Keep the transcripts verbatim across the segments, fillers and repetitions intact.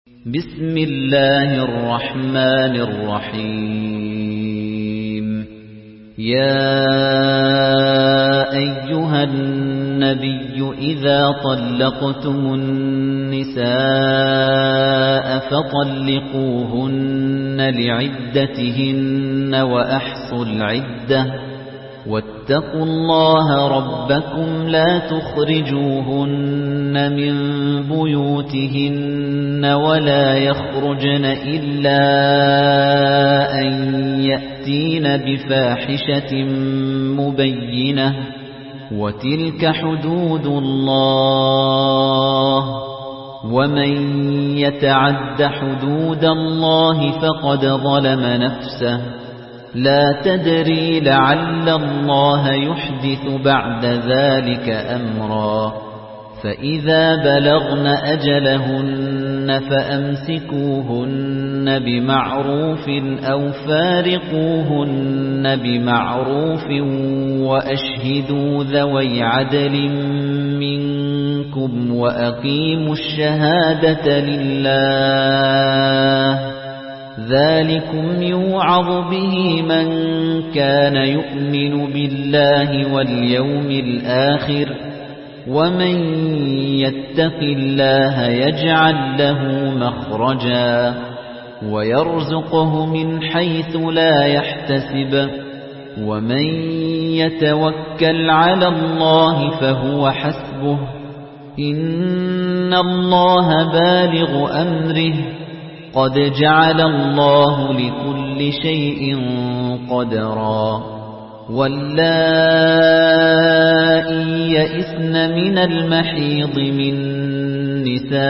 بسم الله الرحمن الرحيم يا أيها النبي إذا طلقتم النساء فطلقوهن لعدتهن وأحصوا العدة واتقوا الله ربكم لا تخرجوهن من بيوتهن ولا يخرجن إلا أن يأتين بفاحشة مبينة وتلك حدود الله ومن يتعد حدود الله فقد ظلم نفسه لا تدري لعل الله يحدث بعد ذلك أمرا فإذا بلغن أجلهن فأمسكوهن بمعروف أو فارقوهن بمعروف وأشهدوا ذوي عدل منكم وأقيموا الشهادة لله ذلكم يوعظ به من كان يؤمن بالله واليوم الآخر ومن يتق الله يجعل له مخرجا ويرزقه من حيث لا يحتسب ومن يتوكل على الله فهو حسبه إن الله بالغ أمره قد جعل الله لكل شيء قدرا واللائي يئسن من المحيض من نسائكم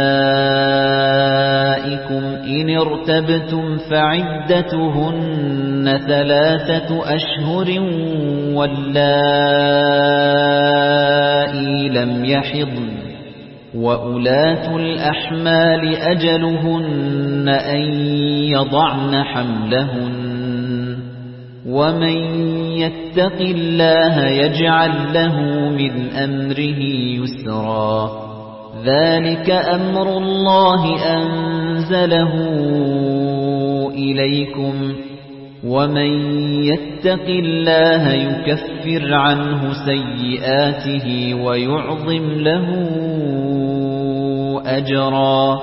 إن ارتبتم فعدتهن ثلاثة أشهر واللائي لم يحضن وأولاة الأحمال أجلهن أن يضعن حملهن ومن يتق الله يجعل له من أمره يسرا ذلك أمر الله أنزله إليكم ومن يتق الله يكفر عنه سيئاته ويعظم له أجرا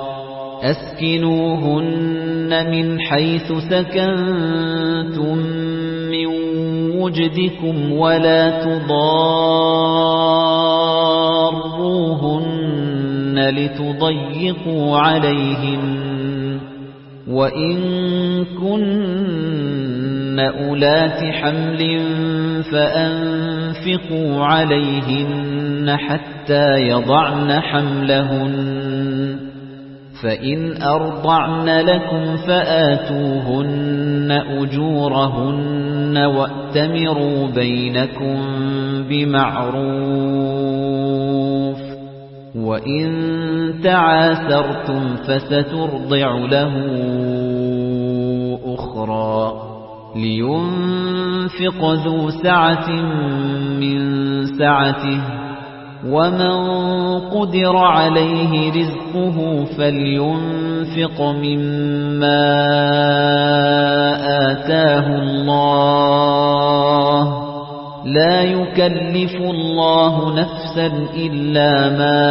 أسكنوهن من حيث سكنتم من وجدكم ولا تضاروهن لتضيقوا عليهن وإن كن أولات حمل فأنفقوا عليهن حتى يضعن حملهن فإن أرضعن لكم فآتوهن أجورهن وأتمروا بينكم بمعروف وإن تعاسرتم فسترضع له أخرى لينفق ذو سعة من سعته ومن قدر عليه رزقه فلينفق مما آتاه الله لا يكلف الله نفسا إلا ما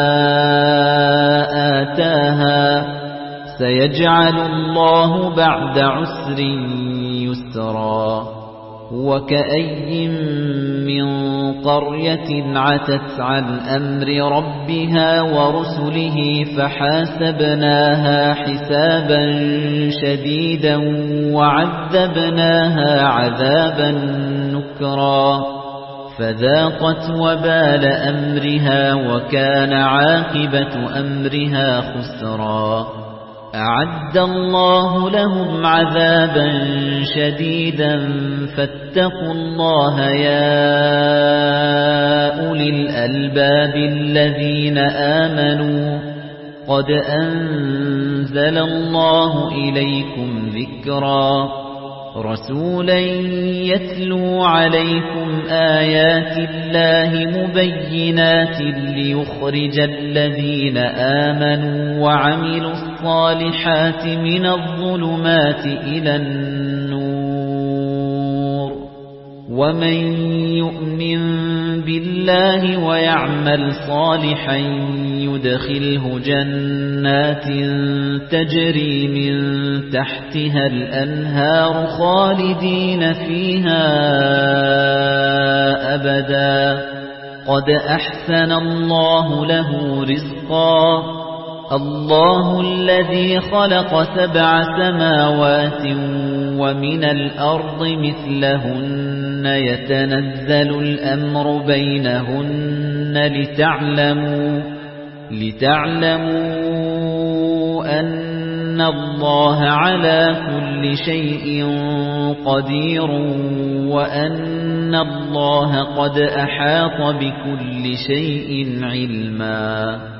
آتاها سيجعل الله بعد عسر يسرا وكأي من قرية عتت عن أمر ربها ورسله فحاسبناها حسابا شديدا وعذبناها عذابا نكرا فذاقت وبال أمرها وكان عاقبة أمرها خسرا أعد الله لهم عذابا شديدا فاتقوا الله يا أولي الألباب الذين آمنوا قد أنزل الله إليكم ذكرا رسولا يتلو عليكم آيات الله مبينات ليخرج الذين آمنوا وعملوا الصالحات الصالحات من الظلمات إلى النور ومن يؤمن بالله ويعمل صالحا يدخله جنات تجري من تحتها الأنهار خالدين فيها أبدا قد أحسن الله له رزقا الله الذي خلق سبع سماوات ومن الأرض مثلهن يتنزل الأمر بينهن لتعلموا لتعلموا أن الله على كل شيء قدير وأن الله قد أحاط بكل شيء علما